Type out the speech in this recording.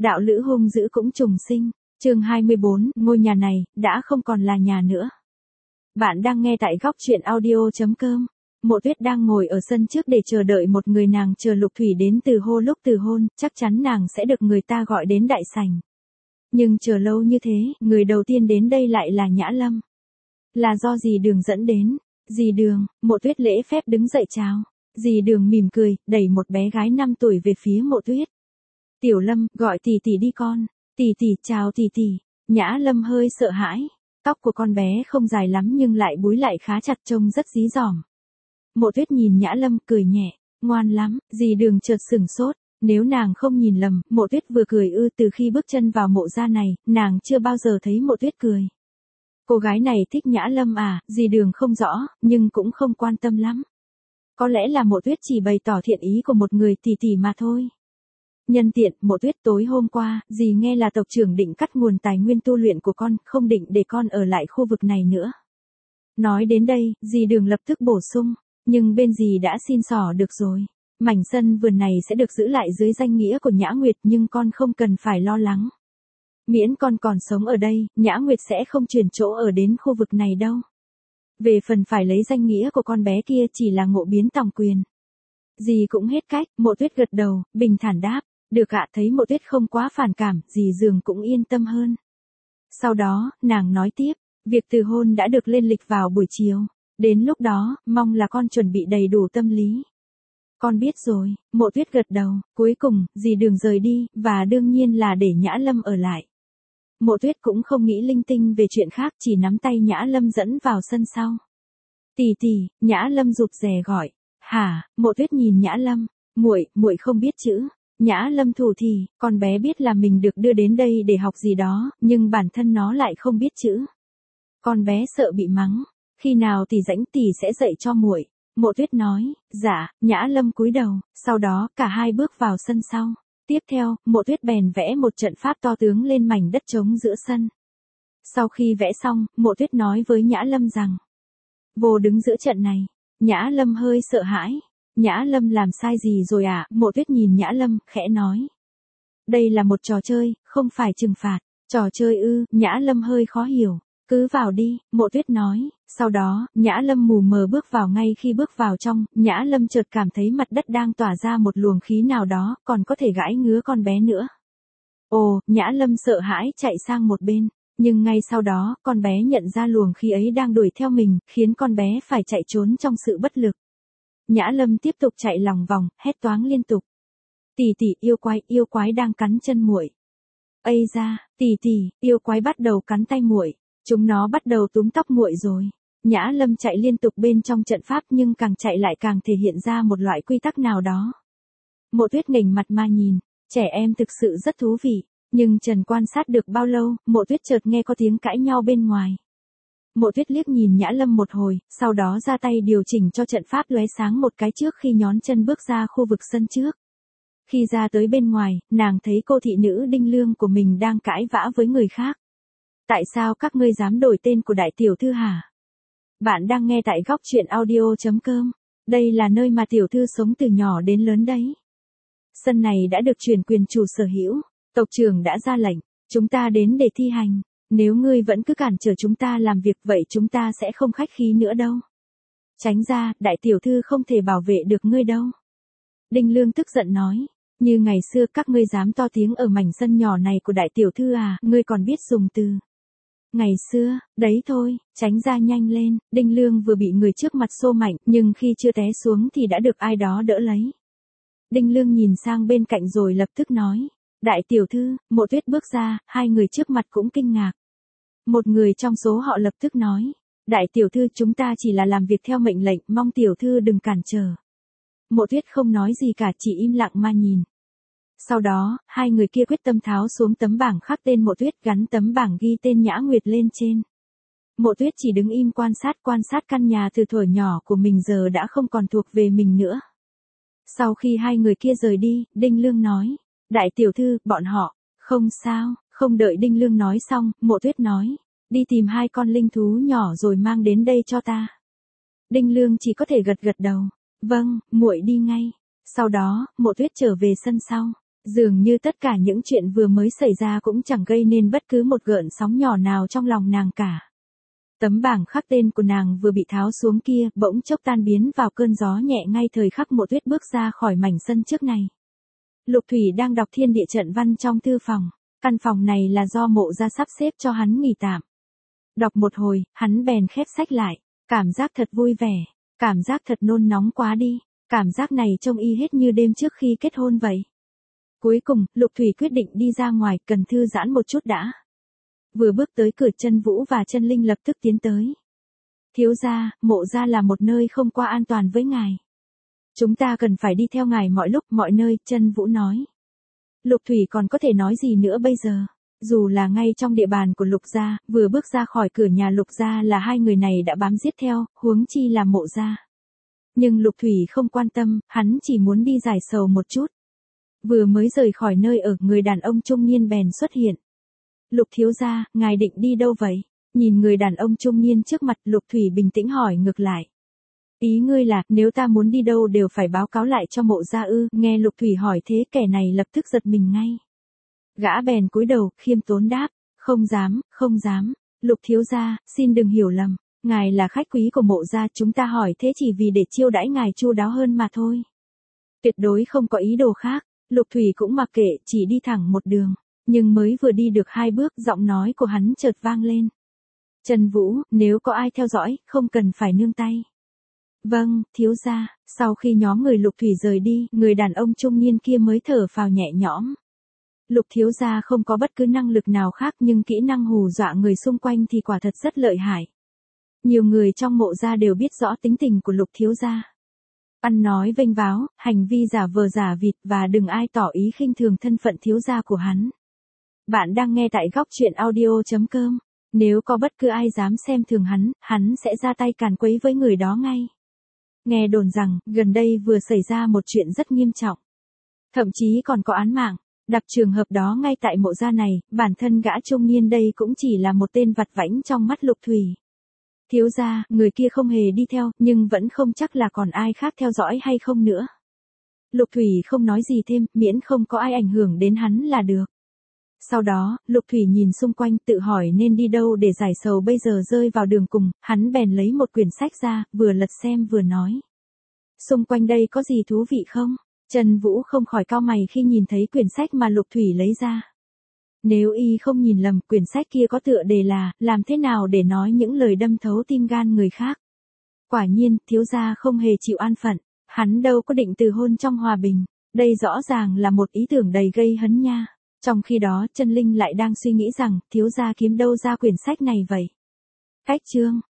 đạo lữ hung dữ cũng trùng sinh. Chương 24, ngôi nhà này đã không còn là nhà nữa. Bạn đang nghe tại góc truyện audio.com. Mộ Tuyết đang ngồi ở sân trước để chờ đợi một người, nàng chờ Lục Thủy đến lúc từ hôn, chắc chắn nàng sẽ được người ta gọi đến đại sảnh. Nhưng chờ lâu như thế, người đầu tiên đến đây lại là Nhã Lâm. Là do dì Đường dẫn đến. Dì Đường, Mộ Tuyết lễ phép đứng dậy chào. Dì Đường mỉm cười, đẩy một bé gái 5 tuổi về phía Mộ Tuyết. Tiểu Lâm, gọi tỷ tỷ đi con. Tỷ tỷ, chào tỷ tỷ. Nhã Lâm hơi sợ hãi. Tóc của con bé không dài lắm nhưng lại búi lại khá chặt, trông rất dí dỏm. Mộ Tuyết nhìn Nhã Lâm cười nhẹ, ngoan lắm. Dì Đường chợt sửng sốt. Nếu nàng không nhìn lầm, Mộ Tuyết vừa cười từ khi bước chân vào mộ gia này, nàng chưa bao giờ thấy Mộ Tuyết cười. Cô gái này thích Nhã Lâm à? Dì Đường không rõ, nhưng cũng không quan tâm lắm. Có lẽ là Mộ Tuyết chỉ bày tỏ thiện ý của một người tỷ tỷ mà thôi. Nhân tiện, Mộ Tuyết, tối hôm qua, dì nghe là tộc trưởng định cắt nguồn tài nguyên tu luyện của con, không định để con ở lại khu vực này nữa. Nói đến đây, dì Đường lập tức bổ sung, nhưng bên dì đã xin xỏ được rồi. Mảnh sân vườn này sẽ được giữ lại dưới danh nghĩa của Nhã Nguyệt, nhưng con không cần phải lo lắng. Miễn con còn sống ở đây, Nhã Nguyệt sẽ không chuyển chỗ ở đến khu vực này đâu. Về phần phải lấy danh nghĩa của con bé kia chỉ là ngộ biến tòng quyền. Dì cũng hết cách. Mộ Tuyết gật đầu, bình thản đáp. Được ạ. Thấy Mộ Tuyết không quá phản cảm, dì Dường cũng yên tâm hơn. Sau đó, nàng nói tiếp, việc từ hôn đã được lên lịch vào buổi chiều. Đến lúc đó, mong là con chuẩn bị đầy đủ tâm lý. Con biết rồi. Mộ Tuyết gật đầu. Cuối cùng, dì Đường rời đi, và đương nhiên là để Nhã Lâm ở lại. Mộ Tuyết cũng không nghĩ linh tinh về chuyện khác, chỉ nắm tay Nhã Lâm dẫn vào sân sau. Tỷ tỷ. Nhã Lâm rụt rè gọi. Hả? Mộ Tuyết nhìn Nhã Lâm. Muội không biết chữ. Nhã Lâm thủ thì, con bé biết là mình được đưa đến đây để học gì đó, nhưng bản thân nó lại không biết chữ. Con bé sợ bị mắng. Khi nào tỷ rảnh tỷ sẽ dạy cho muội. Mộ Tuyết nói. Dạ. Nhã Lâm cúi đầu, sau đó cả hai bước vào sân sau. Tiếp theo, Mộ Tuyết bèn vẽ một trận pháp to tướng lên mảnh đất trống giữa sân. Sau khi vẽ xong, Mộ Tuyết nói với Nhã Lâm rằng, vô đứng giữa trận này. Nhã Lâm hơi sợ hãi. Nhã Lâm làm sai gì rồi à? Mộ Tuyết nhìn Nhã Lâm, khẽ nói. Đây là một trò chơi, không phải trừng phạt. Trò chơi ư? Nhã Lâm hơi khó hiểu. Cứ vào đi, Mộ Tuyết nói. Sau đó, Nhã Lâm mù mờ bước vào. Ngay khi bước vào trong, Nhã Lâm chợt cảm thấy mặt đất đang tỏa ra một luồng khí nào đó, còn có thể gãi ngứa con bé nữa. Ồ, Nhã Lâm sợ hãi chạy sang một bên. Nhưng ngay sau đó, con bé nhận ra luồng khí ấy đang đuổi theo mình, khiến con bé phải chạy trốn trong sự bất lực. Nhã Lâm tiếp tục chạy lòng vòng, hét toáng liên tục. Tỷ tỷ, yêu quái đang cắn chân muội. Ây da, tỷ tỷ, yêu quái bắt đầu cắn tay muội. Chúng nó bắt đầu túm tóc muội rồi. Nhã Lâm chạy liên tục bên trong trận pháp, nhưng càng chạy lại càng thể hiện ra một loại quy tắc nào đó. Mộ Tuyết nghềnh mặt mà nhìn, trẻ em thực sự rất thú vị. Nhưng Trần quan sát được bao lâu, Mộ Tuyết chợt nghe có tiếng cãi nhau bên ngoài. Mộ Tuyết liếc nhìn Nhã Lâm một hồi, sau đó ra tay điều chỉnh cho trận pháp lóe sáng một cái trước khi nhón chân bước ra khu vực sân trước. Khi ra tới bên ngoài, nàng thấy cô thị nữ Đinh Lương của mình đang cãi vã với người khác. Tại sao các ngươi dám đổi tên của đại tiểu thư hả? Bạn đang nghe tại góc truyện audio.com. Đây là nơi mà tiểu thư sống từ nhỏ đến lớn đấy. Sân này đã được chuyển quyền chủ sở hữu. Tộc trưởng đã ra lệnh, chúng ta đến để thi hành. Nếu ngươi vẫn cứ cản trở chúng ta làm việc, vậy chúng ta sẽ không khách khí nữa đâu. Tránh ra, đại tiểu thư không thể bảo vệ được ngươi đâu. Đinh Lương tức giận nói. Như ngày xưa các ngươi dám to tiếng ở mảnh sân nhỏ này của đại tiểu thư à? Ngươi còn biết dùng từ. Ngày xưa, đấy thôi, tránh ra nhanh lên. Đinh Lương vừa bị người trước mặt xô mạnh, nhưng khi chưa té xuống thì đã được ai đó đỡ lấy. Đinh Lương nhìn sang bên cạnh rồi lập tức nói. Đại tiểu thư. Mộ Tuyết bước ra, hai người trước mặt cũng kinh ngạc. Một người trong số họ lập tức nói. Đại tiểu thư, chúng ta chỉ là làm việc theo mệnh lệnh, mong tiểu thư đừng cản trở. Mộ Tuyết không nói gì cả, chỉ im lặng mà nhìn. Sau đó, hai người kia quyết tâm tháo xuống tấm bảng khắc tên Mộ Tuyết, gắn tấm bảng ghi tên Nhã Nguyệt lên trên. Mộ Tuyết chỉ đứng im quan sát căn nhà từ thuở nhỏ của mình giờ đã không còn thuộc về mình nữa. Sau khi hai người kia rời đi, Đinh Lương nói. Đại tiểu thư, bọn họ, không sao. Không đợi Đinh Lương nói xong, Mộ Tuyết nói. Đi tìm hai con linh thú nhỏ rồi mang đến đây cho ta. Đinh Lương chỉ có thể gật đầu. Vâng, muội đi ngay. Sau đó, Mộ Tuyết trở về sân sau. Dường như tất cả những chuyện vừa mới xảy ra cũng chẳng gây nên bất cứ một gợn sóng nhỏ nào trong lòng nàng cả. Tấm bảng khắc tên của nàng vừa bị tháo xuống kia bỗng chốc tan biến vào cơn gió nhẹ ngay thời khắc Mộ Tuyết bước ra khỏi mảnh sân trước này. Lục Thủy đang đọc thiên địa trận văn trong thư phòng. Căn phòng này là do Mộ gia sắp xếp cho hắn nghỉ tạm. Đọc một hồi, hắn bèn khép sách lại. Cảm giác thật vui vẻ. Cảm giác thật nôn nóng quá đi. Cảm giác này trông y hết như đêm trước khi kết hôn vậy. Cuối cùng, Lục Thủy quyết định đi ra ngoài, cần thư giãn một chút đã. Vừa bước tới cửa, Chân Vũ và Chân Linh lập tức tiến tới. Thiếu gia, Mộ gia là một nơi không qua an toàn với ngài. Chúng ta cần phải đi theo ngài mọi lúc, mọi nơi, Chân Vũ nói. Lục Thủy còn có thể nói gì nữa bây giờ? Dù là ngay trong địa bàn của Lục gia, vừa bước ra khỏi cửa nhà Lục gia là hai người này đã bám giết theo, huống chi là Mộ gia. Nhưng Lục Thủy không quan tâm, hắn chỉ muốn đi giải sầu một chút. Vừa mới rời khỏi nơi ở, người đàn ông trung niên bèn xuất hiện. Lục thiếu gia, ngài định đi đâu vậy? Nhìn người đàn ông trung niên trước mặt, Lục Thủy bình tĩnh hỏi ngược lại. Ý ngươi là, nếu ta muốn đi đâu đều phải báo cáo lại cho Mộ gia ư? Nghe Lục Thủy hỏi thế, kẻ này lập tức giật mình ngay. Gã bèn cúi đầu, khiêm tốn đáp. Không dám, không dám. Lục thiếu gia, xin đừng hiểu lầm. Ngài là khách quý của Mộ gia, chúng ta hỏi thế chỉ vì để chiêu đãi ngài chu đáo hơn mà thôi. Tuyệt đối không có ý đồ khác. Lục Thủy cũng mặc kệ, chỉ đi thẳng một đường. Nhưng mới vừa đi được 2 bước, giọng nói của hắn chợt vang lên. Trần Vũ, nếu có ai theo dõi, không cần phải nương tay. Vâng, thiếu gia. Sau khi nhóm người Lục Thủy rời đi, người đàn ông trung niên kia mới thở phào nhẹ nhõm. Lục thiếu gia không có bất cứ năng lực nào khác, nhưng kỹ năng hù dọa người xung quanh thì quả thật rất lợi hại. Nhiều người trong Mộ gia đều biết rõ tính tình của Lục thiếu gia. Ăn nói vênh váo, hành vi giả vờ giả vịt, và đừng ai tỏ ý khinh thường thân phận thiếu gia của hắn. Bạn đang nghe tại góc truyện audio.com. Nếu có bất cứ ai dám xem thường hắn sẽ ra tay càn quấy với người đó ngay. Nghe đồn rằng, gần đây vừa xảy ra một chuyện rất nghiêm trọng. Thậm chí còn có án mạng. Đặt trường hợp đó ngay tại Mộ gia này, bản thân gã trung niên đây cũng chỉ là một tên vặt vãnh trong mắt Lục Thủy. Thiếu gia, người kia không hề đi theo, nhưng vẫn không chắc là còn ai khác theo dõi hay không nữa. Lục Thủy không nói gì thêm, miễn không có ai ảnh hưởng đến hắn là được. Sau đó, Lục Thủy nhìn xung quanh tự hỏi nên đi đâu để giải sầu, bây giờ rơi vào đường cùng, hắn bèn lấy một quyển sách ra, vừa lật xem vừa nói. Xung quanh đây có gì thú vị không? Trần Vũ không khỏi cau mày khi nhìn thấy quyển sách mà Lục Thủy lấy ra. Nếu y không nhìn lầm, quyển sách kia có tựa đề là, làm thế nào để nói những lời đâm thấu tim gan người khác. Quả nhiên, thiếu gia không hề chịu an phận, hắn đâu có định từ hôn trong hòa bình, đây rõ ràng là một ý tưởng đầy gây hấn nha. Trong khi đó, Chân Linh lại đang suy nghĩ rằng, thiếu gia kiếm đâu ra quyển sách này vậy? Cách chương